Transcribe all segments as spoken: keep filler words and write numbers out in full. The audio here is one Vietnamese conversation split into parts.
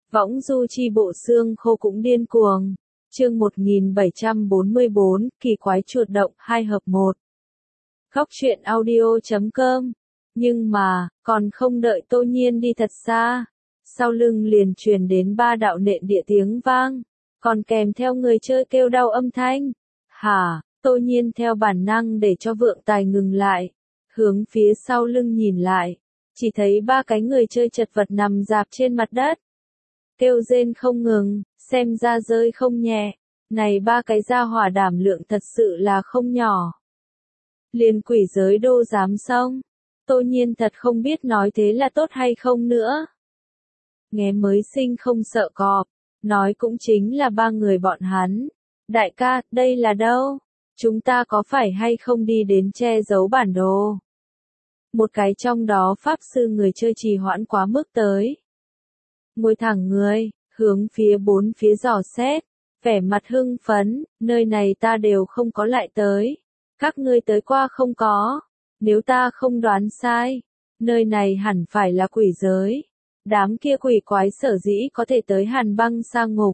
Võng du chi bộ xương khô cũng điên cuồng. Chương một nghìn bảy trăm bốn mươi bốn, kỳ quái chuột động, hai hợp một. Góc truyện audio chấm com. Nhưng mà, còn không đợi Tô Nhiên đi thật xa, sau lưng liền truyền đến ba đạo nện địa tiếng vang, còn kèm theo người chơi kêu đau âm thanh. Hả? Tô Nhiên theo bản năng để cho vượng tài ngừng lại, hướng phía sau lưng nhìn lại, chỉ thấy ba cái người chơi chật vật nằm rạp trên mặt đất, kêu rên không ngừng, xem ra rơi không nhẹ. Này ba cái gia hỏa đảm lượng thật sự là không nhỏ. Liền quỷ giới đô dám xông. Tô Nhiên thật không biết nói thế là tốt hay không nữa. Nghe mới sinh không sợ cọp, nói cũng chính là ba người bọn hắn. Đại ca, đây là đâu? Chúng ta có phải hay không đi đến che giấu bản đồ? Một cái trong đó pháp sư người chơi trì hoãn quá mức tới. Ngồi thẳng người, hướng phía bốn phía dò xét, vẻ mặt hưng phấn, nơi này ta đều không có lại tới. Các ngươi tới qua không có? Nếu ta không đoán sai, nơi này hẳn phải là quỷ giới. Đám kia quỷ quái sở dĩ có thể tới Hàn Băng Sa Ngục,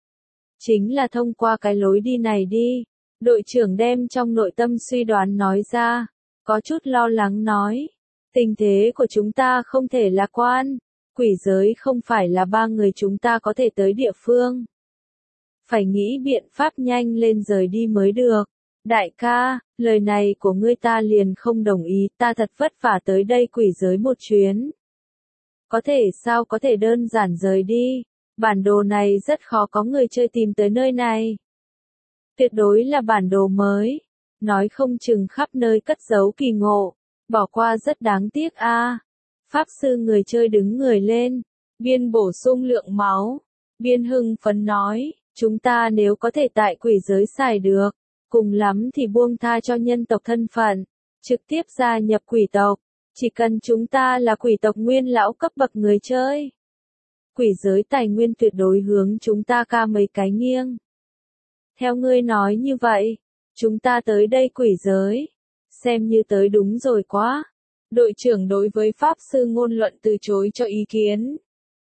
chính là thông qua cái lối đi này đi. Đội trưởng đem trong nội tâm suy đoán nói ra, có chút lo lắng nói, tình thế của chúng ta không thể lạc quan, quỷ giới không phải là ba người chúng ta có thể tới địa phương. Phải nghĩ biện pháp nhanh lên rời đi mới được. Đại ca, lời này của ngươi ta liền không đồng ý, ta thật vất vả tới đây quỷ giới một chuyến. Có thể sao có thể đơn giản rời đi, bản đồ này rất khó có người chơi tìm tới nơi này. Tuyệt đối là bản đồ mới, nói không chừng khắp nơi cất giấu kỳ ngộ, bỏ qua rất đáng tiếc a. À. Pháp sư người chơi đứng người lên, biên bổ sung lượng máu, biên hưng phấn nói, chúng ta nếu có thể tại quỷ giới xài được, cùng lắm thì buông tha cho nhân tộc thân phận, trực tiếp gia nhập quỷ tộc, chỉ cần chúng ta là quỷ tộc nguyên lão cấp bậc người chơi. Quỷ giới tài nguyên tuyệt đối hướng chúng ta ca mấy cái nghiêng. Theo ngươi nói như vậy, chúng ta tới đây quỷ giới, xem như tới đúng rồi quá. Đội trưởng đối với pháp sư ngôn luận từ chối cho ý kiến.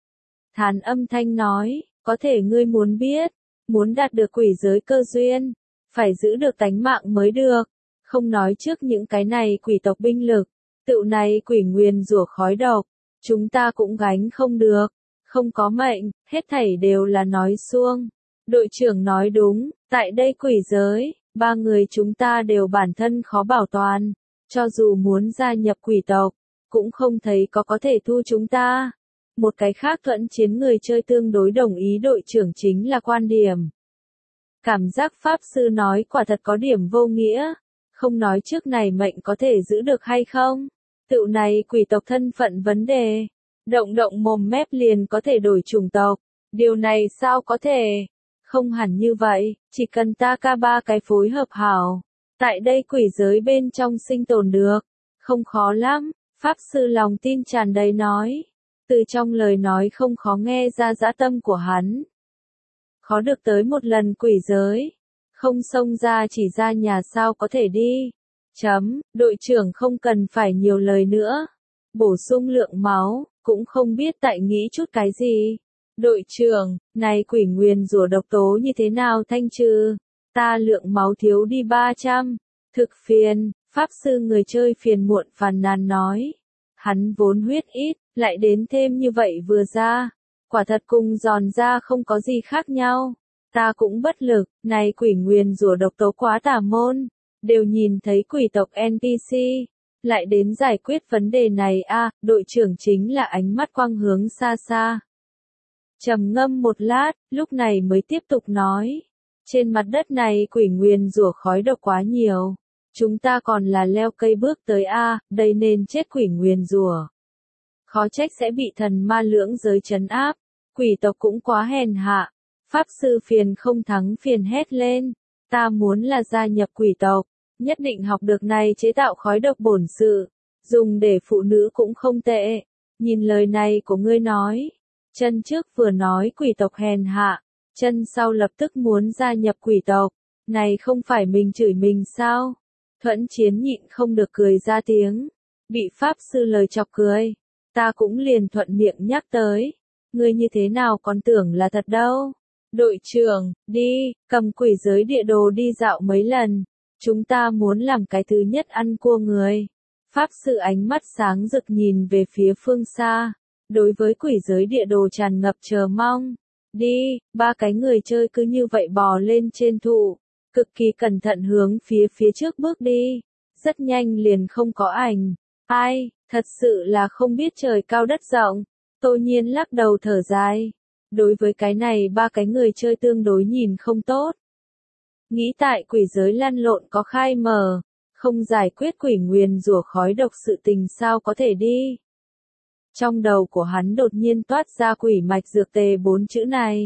Thản âm thanh nói, có thể ngươi muốn biết, muốn đạt được quỷ giới cơ duyên, phải giữ được tánh mạng mới được, không nói trước những cái này quỷ tộc binh lực, tựu này quỷ nguyền rủa khói độc, chúng ta cũng gánh không được, không có mệnh, hết thảy đều là nói suông. Đội trưởng nói đúng, tại đây quỷ giới, ba người chúng ta đều bản thân khó bảo toàn, cho dù muốn gia nhập quỷ tộc, cũng không thấy có có thể thu chúng ta. Một cái khác thuận chiến người chơi tương đối đồng ý đội trưởng chính là quan điểm. Cảm giác pháp sư nói quả thật có điểm vô nghĩa, không nói trước này mệnh có thể giữ được hay không, tựu này quỷ tộc thân phận vấn đề, động động mồm mép liền có thể đổi chủng tộc, điều này sao có thể, không hẳn như vậy, chỉ cần ta ca ba cái phối hợp hảo, tại đây quỷ giới bên trong sinh tồn được, không khó lắm, pháp sư lòng tin tràn đầy nói, từ trong lời nói không khó nghe ra dã tâm của hắn. Khó được tới một lần quỷ giới, không xông ra chỉ ra nhà sao có thể đi. Chấm, đội trưởng không cần phải nhiều lời nữa. Bổ sung lượng máu, cũng không biết tại nghĩ chút cái gì. Đội trưởng, này quỷ nguyền rủa độc tố như thế nào thanh trừ? Ta lượng máu thiếu đi ba trăm. Thực phiền, pháp sư người chơi phiền muộn phàn nàn nói. Hắn vốn huyết ít, lại đến thêm như vậy vừa ra. Quả thật cùng giòn ra không có gì khác nhau. Ta cũng bất lực, này quỷ nguyền rủa độc tố quá tà môn. Đều nhìn thấy quỷ tộc en pê xê. Lại đến giải quyết vấn đề này a, à, đội trưởng chính là ánh mắt quang hướng xa xa. Trầm ngâm một lát, lúc này mới tiếp tục nói. Trên mặt đất này quỷ nguyền rủa khói độc quá nhiều. Chúng ta còn là leo cây bước tới a, à, đây nên chết quỷ nguyền rủa. Khó trách sẽ bị thần ma lưỡng giới trấn áp. Quỷ tộc cũng quá hèn hạ. Pháp sư phiền không thắng phiền hét lên. Ta muốn là gia nhập quỷ tộc. Nhất định học được này chế tạo khói độc bổn sự. Dùng để phụ nữ cũng không tệ. Nhìn lời này của ngươi nói. Chân trước vừa nói quỷ tộc hèn hạ. Chân sau lập tức muốn gia nhập quỷ tộc. Này không phải mình chửi mình sao? Thuẫn chiến nhịn không được cười ra tiếng. Bị pháp sư lời chọc cười. Ta cũng liền thuận miệng nhắc tới. Ngươi như thế nào còn tưởng là thật đâu. Đội trưởng, đi, cầm quỷ giới địa đồ đi dạo mấy lần. Chúng ta muốn làm cái thứ nhất ăn cua người. Pháp sư ánh mắt sáng rực nhìn về phía phương xa. Đối với quỷ giới địa đồ tràn ngập chờ mong. Đi, ba cái người chơi cứ như vậy bò lên trên thụ. Cực kỳ cẩn thận hướng phía phía trước bước đi. Rất nhanh liền không có ảnh. Ai, thật sự là không biết trời cao đất rộng. Tô Nhiên lắc đầu thở dài. Đối với cái này ba cái người chơi tương đối nhìn không tốt. Nghĩ tại quỷ giới lăn lộn có khai mở. Không giải quyết quỷ nguyền rủa khói độc sự tình sao có thể đi. Trong đầu của hắn đột nhiên toát ra quỷ mạch dược tề bốn chữ này.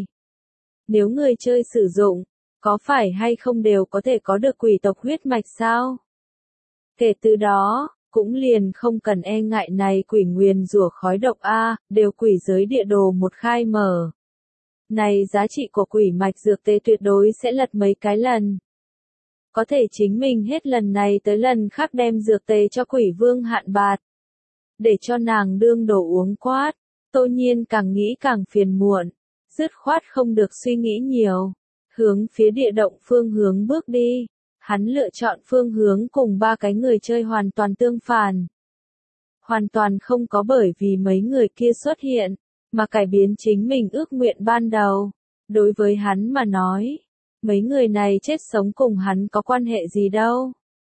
Nếu người chơi sử dụng, có phải hay không đều có thể có được quỷ tộc huyết mạch sao? Kể từ đó, cũng liền không cần e ngại này quỷ nguyền rủa khói độc A, đều quỷ giới địa đồ một khai mở. Này giá trị của quỷ mạch dược tề tuyệt đối sẽ lật mấy cái lần. Có thể chính mình hết lần này tới lần khác đem dược tề cho quỷ vương hạn bạt. Để cho nàng đương đồ uống quát, Tô Nhiên càng nghĩ càng phiền muộn, dứt khoát không được suy nghĩ nhiều, hướng phía địa động phương hướng bước đi, hắn lựa chọn phương hướng cùng ba cái người chơi hoàn toàn tương phản. Hoàn toàn không có bởi vì mấy người kia xuất hiện, mà cải biến chính mình ước nguyện ban đầu, đối với hắn mà nói, mấy người này chết sống cùng hắn có quan hệ gì đâu.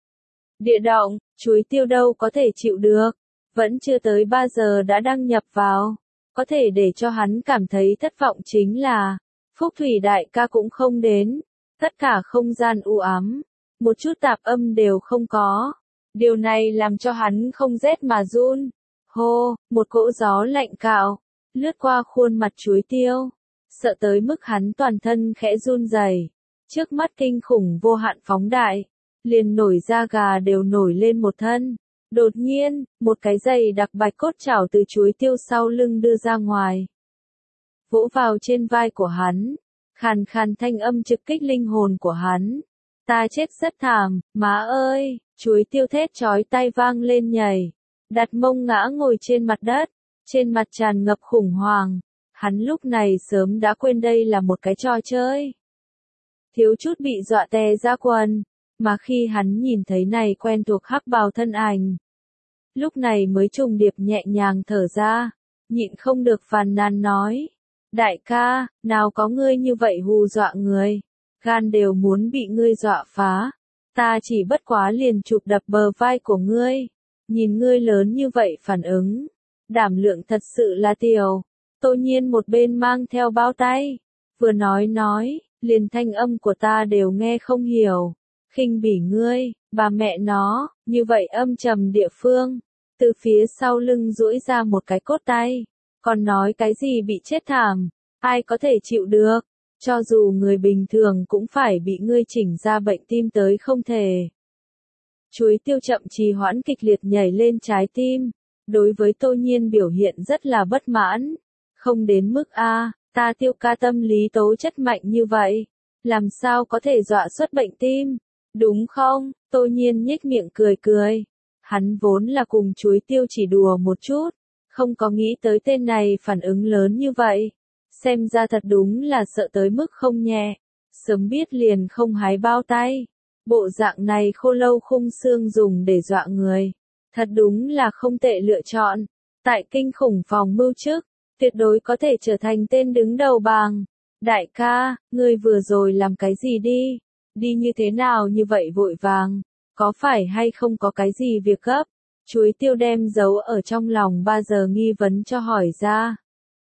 Địa động, chuối tiêu đâu có thể chịu được. Vẫn chưa tới ba giờ đã đăng nhập vào. Có thể để cho hắn cảm thấy thất vọng chính là, Phúc Thủy đại ca cũng không đến. Tất cả không gian u ám. Một chút tạp âm đều không có. Điều này làm cho hắn không rét mà run. Hô, một cỗ gió lạnh cạo. Lướt qua khuôn mặt chuối tiêu. Sợ tới mức hắn toàn thân khẽ run rẩy. Trước mắt kinh khủng vô hạn phóng đại. Liền nổi da gà đều nổi lên một thân. Đột nhiên, một cái giày đặc bạch cốt chảo từ chuối tiêu sau lưng đưa ra ngoài. Vỗ vào trên vai của hắn. Khàn khàn thanh âm trực kích linh hồn của hắn. Ta chết rất thảm, má ơi, chuối tiêu thét chói tai vang lên nhảy. Đặt mông ngã ngồi trên mặt đất. Trên mặt tràn ngập khủng hoảng. Hắn lúc này sớm đã quên đây là một cái trò chơi. Thiếu chút bị dọa tè ra quần. Mà khi hắn nhìn thấy này quen thuộc hắc bào thân ảnh. Lúc này mới trùng điệp nhẹ nhàng thở ra, nhịn không được phàn nàn nói. Đại ca, nào có ngươi như vậy hù dọa người, gan đều muốn bị ngươi dọa phá. Ta chỉ bất quá liền chụp đập bờ vai của ngươi, nhìn ngươi lớn như vậy phản ứng. Đảm lượng thật sự là tiểu. Tô Nhiên một bên mang theo bao tay, vừa nói nói, liền thanh âm của ta đều nghe không hiểu. Khinh bỉ ngươi, bà mẹ nó, như vậy âm trầm địa phương. Từ phía sau lưng duỗi ra một cái cốt tay. Còn nói cái gì bị chết thảm, ai có thể chịu được. Cho dù người bình thường cũng phải bị ngươi chỉnh ra bệnh tim tới không thể. Chuối tiêu chậm trì hoãn kịch liệt nhảy lên trái tim. Đối với Tô Nhiên biểu hiện rất là bất mãn. Không đến mức A, ta tiêu ca tâm lý tố chất mạnh như vậy. Làm sao có thể dọa xuất bệnh tim? Đúng không? Tô Nhiên nhếch miệng cười cười. Hắn vốn là cùng chuối tiêu chỉ đùa một chút. Không có nghĩ tới tên này phản ứng lớn như vậy. Xem ra thật đúng là sợ tới mức không nhẹ. Sớm biết liền không hái bao tay. Bộ dạng này khô lâu khung xương dùng để dọa người. Thật đúng là không tệ lựa chọn. Tại kinh khủng phòng mưu chức, tuyệt đối có thể trở thành tên đứng đầu bảng. Đại ca, ngươi vừa rồi làm cái gì đi? Đi như thế nào như vậy vội vàng? Có phải hay không có cái gì việc gấp? Chuối tiêu đem giấu ở trong lòng ba giờ nghi vấn cho hỏi ra.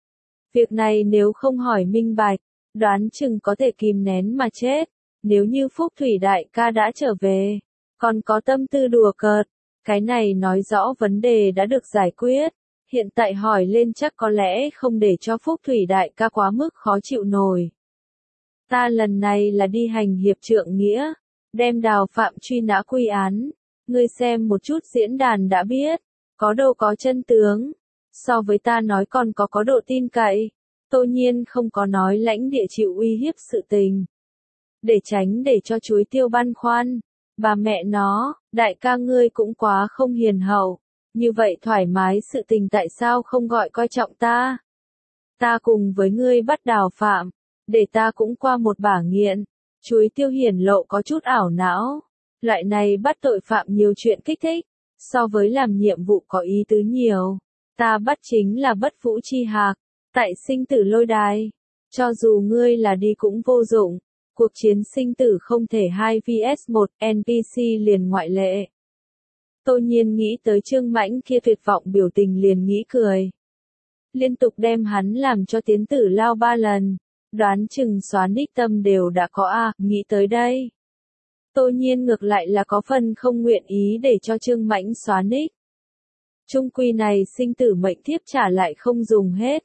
Việc này nếu không hỏi minh bạch, đoán chừng có thể kìm nén mà chết. Nếu như Phúc Thủy đại ca đã trở về, còn có tâm tư đùa cợt, cái này nói rõ vấn đề đã được giải quyết. Hiện tại hỏi lên chắc có lẽ không để cho Phúc Thủy đại ca quá mức khó chịu nổi. Ta lần này là đi hành hiệp trượng nghĩa, đem Đào Phạm truy nã quy án. Ngươi xem một chút diễn đàn đã biết, có đâu có chân tướng. So với ta nói còn có có độ tin cậy. Tô Nhiên không có nói lãnh địa chịu uy hiếp sự tình. Để tránh để cho chuối tiêu băn khoăn. Bà mẹ nó, đại ca ngươi cũng quá không hiền hậu. Như vậy thoải mái sự tình tại sao không gọi coi trọng ta? ta cùng với ngươi bắt đào phạm, để ta cũng qua một bả nghiện. Chuối tiêu hiển lộ có chút ảo não. Loại này bắt tội phạm nhiều chuyện kích thích, so với làm nhiệm vụ có ý tứ nhiều. Ta bắt chính là bất vũ chi hạc, tại sinh tử lôi đài. Cho dù ngươi là đi cũng vô dụng, cuộc chiến sinh tử không thể hai vs một, en pê xê liền ngoại lệ. Tô Nhiên nghĩ tới Trương Mãnh kia tuyệt vọng biểu tình liền nghĩ cười. Liên tục đem hắn làm cho tiến tử lao ba lần, đoán chừng xóa nick tâm đều đã có a, à, nghĩ tới đây. Tô Nhiên ngược lại là có phần không nguyện ý để cho Trương Mãnh xóa nick. Trung quy này sinh tử mệnh thiếp trả lại không dùng hết.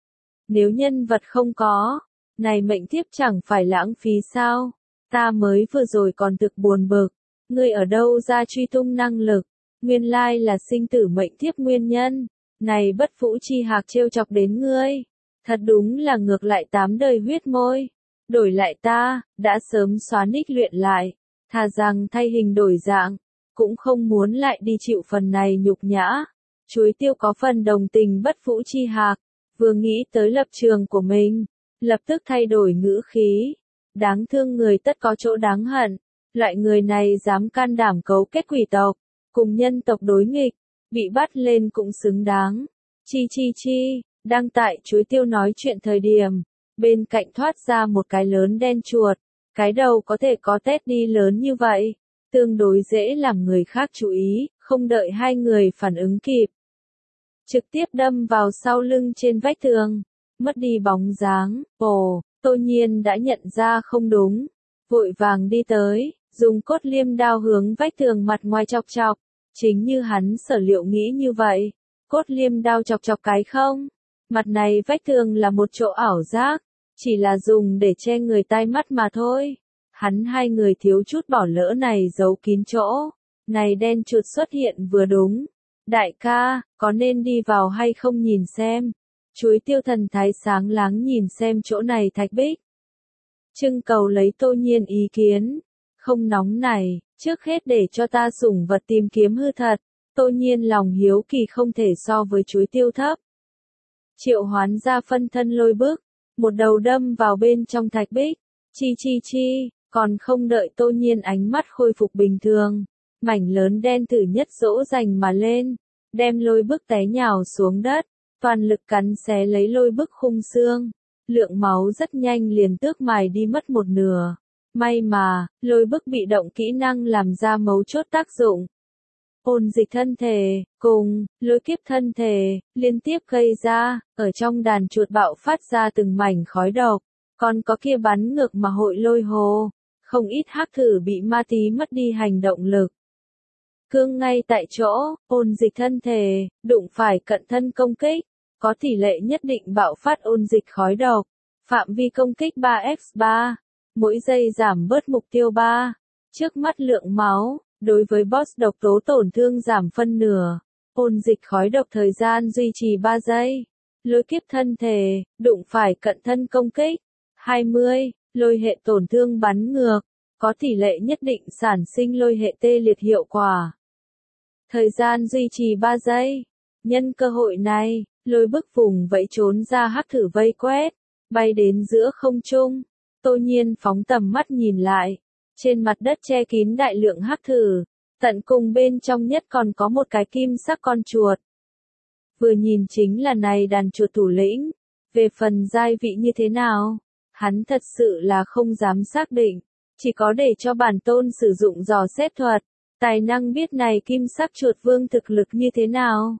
Nếu nhân vật không có, này mệnh thiếp chẳng phải lãng phí sao? Ta mới vừa rồi còn thực buồn bực, ngươi ở đâu ra truy tung năng lực? Nguyên lai là sinh tử mệnh thiếp nguyên nhân. Này bất vũ chi hạc trêu chọc đến ngươi. Thật đúng là ngược lại tám đời huyết môi. Đổi lại ta, đã sớm xóa nick luyện lại. Thà rằng thay hình đổi dạng, cũng không muốn lại đi chịu phần này nhục nhã. Chuối tiêu có phần đồng tình bất vũ chi hạc, vừa nghĩ tới lập trường của mình, lập tức thay đổi ngữ khí. Đáng thương người tất có chỗ đáng hận, loại người này dám can đảm cấu kết quỷ tộc, cùng nhân tộc đối nghịch, bị bắt lên cũng xứng đáng. Chi chi chi, đang tại chuối tiêu nói chuyện thời điểm, bên cạnh thoát ra một cái lớn đen chuột, cái đầu có thể có tét đi lớn như vậy, tương đối dễ làm người khác chú ý, không đợi hai người phản ứng kịp. Trực tiếp đâm vào sau lưng trên vách tường, mất đi bóng dáng. Ồ, Tô Nhiên đã nhận ra không đúng, vội vàng đi tới, dùng cốt liêm đao hướng vách tường mặt ngoài chọc chọc, chính như hắn sở liệu nghĩ như vậy, cốt liêm đao chọc chọc cái không, mặt này vách tường là một chỗ ảo giác, chỉ là dùng để che người tai mắt mà thôi. Hắn hai người thiếu chút bỏ lỡ này giấu kín chỗ, này đen chuột xuất hiện vừa đúng. Đại ca, có nên đi vào hay không nhìn xem? Chuối tiêu thần thái sáng láng nhìn xem chỗ này thạch bích. Trưng cầu lấy Tô Nhiên ý kiến. Không nóng này, trước hết để cho ta sủng vật tìm kiếm hư thật. Tô Nhiên lòng hiếu kỳ không thể so với chuối tiêu thấp. Triệu hoán ra phân thân lôi bức, một đầu đâm vào bên trong thạch bích. Chi chi chi, còn không đợi Tô Nhiên ánh mắt khôi phục bình thường. Mảnh lớn đen thử nhất dỗ dành mà lên, đem lôi bức té nhào xuống đất, toàn lực cắn xé lấy lôi bức khung xương, lượng máu rất nhanh liền tước mài đi mất một nửa. May mà, lôi bức bị động kỹ năng làm ra mấu chốt tác dụng. Ôn dịch thân thể, cùng, lôi kiếp thân thể, liên tiếp gây ra, ở trong đàn chuột bạo phát ra từng mảnh khói độc, còn có kia bắn ngược mà hội lôi hồ, không ít hắc thử bị ma tí mất đi hành động lực. Cương ngay tại chỗ, ôn dịch thân thể, đụng phải cận thân công kích, có tỷ lệ nhất định bạo phát ôn dịch khói độc, phạm vi công kích ba nhân ba, mỗi giây giảm bớt mục tiêu ba, trước mắt lượng máu, đối với boss độc tố tổn thương giảm phân nửa, ôn dịch khói độc thời gian duy trì ba giây, lôi kiếp thân thể, đụng phải cận thân công kích, hai mươi, lôi hệ tổn thương bắn ngược, có tỷ lệ nhất định sản sinh lôi hệ tê liệt hiệu quả. Thời gian duy trì ba giây. Nhân cơ hội này, lôi bức vùng vẫy trốn ra hắc thử vây quét, bay đến giữa không trung. Tô Nhiên phóng tầm mắt nhìn lại, trên mặt đất che kín đại lượng hắc thử, tận cùng bên trong nhất còn có một cái kim sắc con chuột. Vừa nhìn chính là này đàn chuột thủ lĩnh, về phần giai vị như thế nào, hắn thật sự là không dám xác định, chỉ có để cho bản tôn sử dụng dò xét thuật. Tài năng biết này kim sắc chuột vương thực lực như thế nào.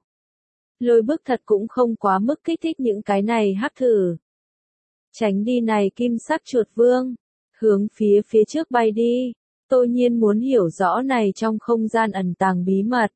Lôi bức thật cũng không quá mức kích thích những cái này hắc thử. Tránh đi này kim sắc chuột vương, hướng phía phía trước bay đi. Tô Nhiên muốn hiểu rõ này trong không gian ẩn tàng bí mật.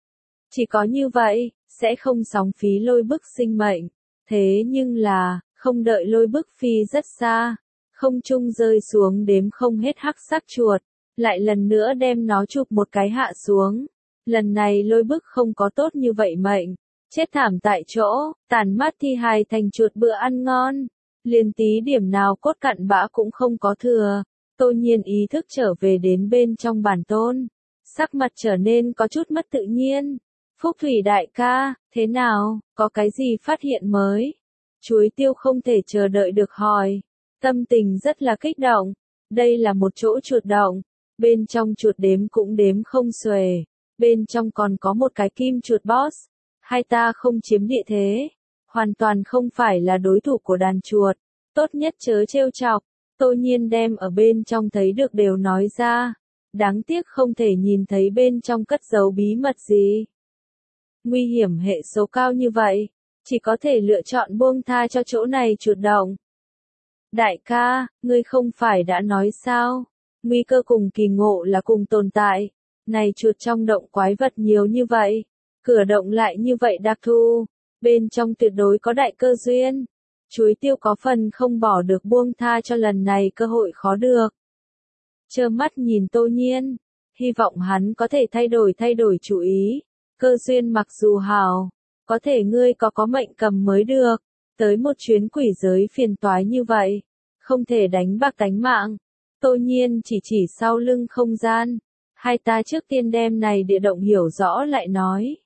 Chỉ có như vậy, sẽ không sóng phí lôi bức sinh mệnh. Thế nhưng là, không đợi lôi bức phi rất xa, không trung rơi xuống đếm không hết hắc sắc chuột. Lại lần nữa đem nó chụp một cái hạ xuống. Lần này lôi bức không có tốt như vậy mệnh. Chết thảm tại chỗ, tàn mắt thi hài thành chuột bữa ăn ngon. Liền tí điểm nào cốt cặn bã cũng không có thừa. Tô Nhiên ý thức trở về đến bên trong bản tôn. Sắc mặt trở nên có chút mất tự nhiên. Phúc Thủy đại ca, thế nào, có cái gì phát hiện mới? Chuối tiêu không thể chờ đợi được hỏi. Tâm tình rất là kích động. Đây là một chỗ chuột động. Bên trong chuột đếm cũng đếm không xuể. Bên trong còn có một cái kim chuột boss. Hai ta không chiếm địa thế. Hoàn toàn không phải là đối thủ của đàn chuột. Tốt nhất chớ trêu chọc. Tô Nhiên đem ở bên trong thấy được đều nói ra. Đáng tiếc không thể nhìn thấy bên trong cất giấu bí mật gì. Nguy hiểm hệ số cao như vậy. Chỉ có thể lựa chọn buông tha cho chỗ này chuột động. Đại ca, ngươi không phải đã nói sao? Nguy cơ cùng kỳ ngộ là cùng tồn tại. Này chuột trong động quái vật nhiều như vậy. Cửa động lại như vậy đặc thù. Bên trong tuyệt đối có đại cơ duyên. Chuối tiêu có phần không bỏ được buông tha cho lần này cơ hội khó được. Trơ mắt nhìn Tô Nhiên. Hy vọng hắn có thể thay đổi thay đổi chủ ý. Cơ duyên mặc dù hào. Có thể ngươi có có mệnh cầm mới được. Tới một chuyến quỷ giới phiền toái như vậy. Không thể đánh bạc tánh mạng. Tô Nhiên chỉ chỉ sau lưng không gian. Hai ta trước tiên đem này địa động hiểu rõ lại nói.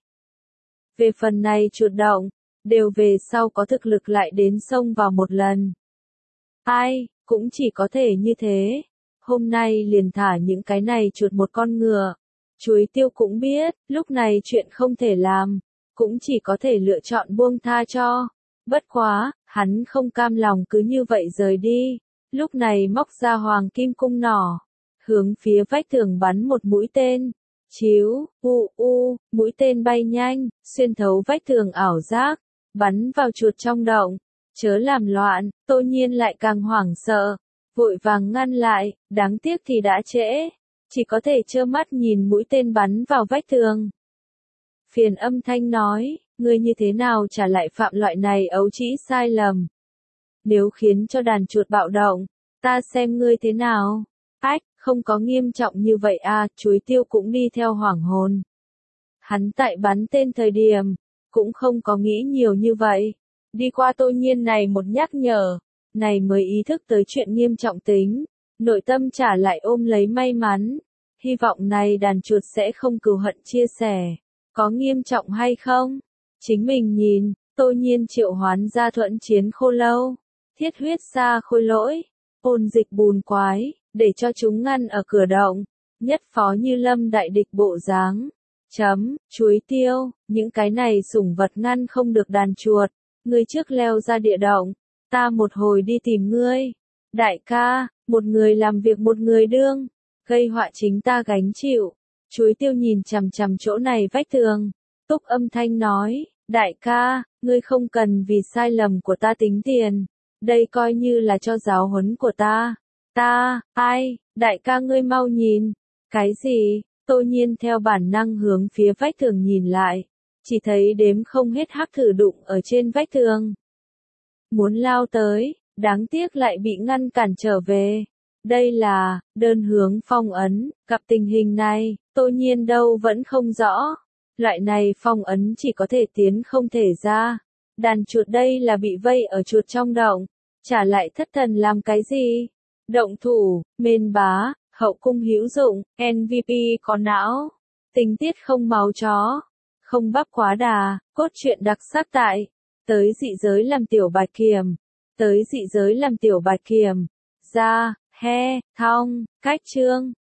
Về phần này chuột động. Đều về sau có thực lực lại đến sông vào một lần. Ai, cũng chỉ có thể như thế. Hôm nay liền thả những cái này chuột một con ngựa. Chuối tiêu cũng biết, lúc này chuyện không thể làm. Cũng chỉ có thể lựa chọn buông tha cho. Bất quá, hắn không cam lòng cứ như vậy rời đi. Lúc này móc ra hoàng kim cung nỏ. Hướng phía vách tường bắn một mũi tên. Chiếu, u u, mũi tên bay nhanh, xuyên thấu vách tường ảo giác. Bắn vào chuột trong động. Chớ làm loạn, Tô Nhiên lại càng hoảng sợ. Vội vàng ngăn lại, đáng tiếc thì đã trễ. Chỉ có thể trơ mắt nhìn mũi tên bắn vào vách tường. Phiền âm thanh nói, ngươi như thế nào trả lại phạm loại này ấu trĩ sai lầm. Nếu khiến cho đàn chuột bạo động, ta xem ngươi thế nào. Ách, không có nghiêm trọng như vậy à, chuối tiêu cũng đi theo hoảng hồn. Hắn tại bắn tên thời điểm, cũng không có nghĩ nhiều như vậy. Đi qua Tô Nhiên này một nhắc nhở, này mới ý thức tới chuyện nghiêm trọng tính. Nội tâm trả lại ôm lấy may mắn. Hy vọng này đàn chuột sẽ không cừu hận chia sẻ. Có nghiêm trọng hay không? Chính mình nhìn, Tô Nhiên triệu hoán ra thuẫn chiến khô lâu. Thiết huyết xa khôi lỗi. Ôn dịch bùn quái, để cho chúng ngăn ở cửa động. Nhất phó như lâm đại địch bộ dáng. Chấm, chuối tiêu, những cái này sủng vật ngăn không được đàn chuột. Ngươi trước leo ra địa động. Ta một hồi đi tìm ngươi. Đại ca, một người làm việc một người đương. Gây họa chính ta gánh chịu. Chuối tiêu nhìn chằm chằm chỗ này vách tường. Túc âm thanh nói, đại ca, ngươi không cần vì sai lầm của ta tính tiền. Đây coi như là cho giáo huấn của ta. Ta, ai, đại ca ngươi mau nhìn. Cái gì? Tô Nhiên theo bản năng hướng phía vách tường nhìn lại. Chỉ thấy đếm không hết hắc thử đụng ở trên vách tường. Muốn lao tới, đáng tiếc lại bị ngăn cản trở về. Đây là, đơn hướng phong ấn, gặp tình hình này, Tô Nhiên đâu vẫn không rõ. Loại này phong ấn chỉ có thể tiến không thể ra. Đàn chuột đây là bị vây ở chuột trong động. Trả lại thất thần làm cái gì? Động thủ, mên bá, hậu cung hữu dụng, em vê pê có não. Tình tiết không máu chó. Không bắp quá đà, cốt truyện đặc sắc tại. Tới dị giới làm tiểu bạch kiểm. Tới dị giới làm tiểu bạch kiểm. Ra, he, thong, cách chương.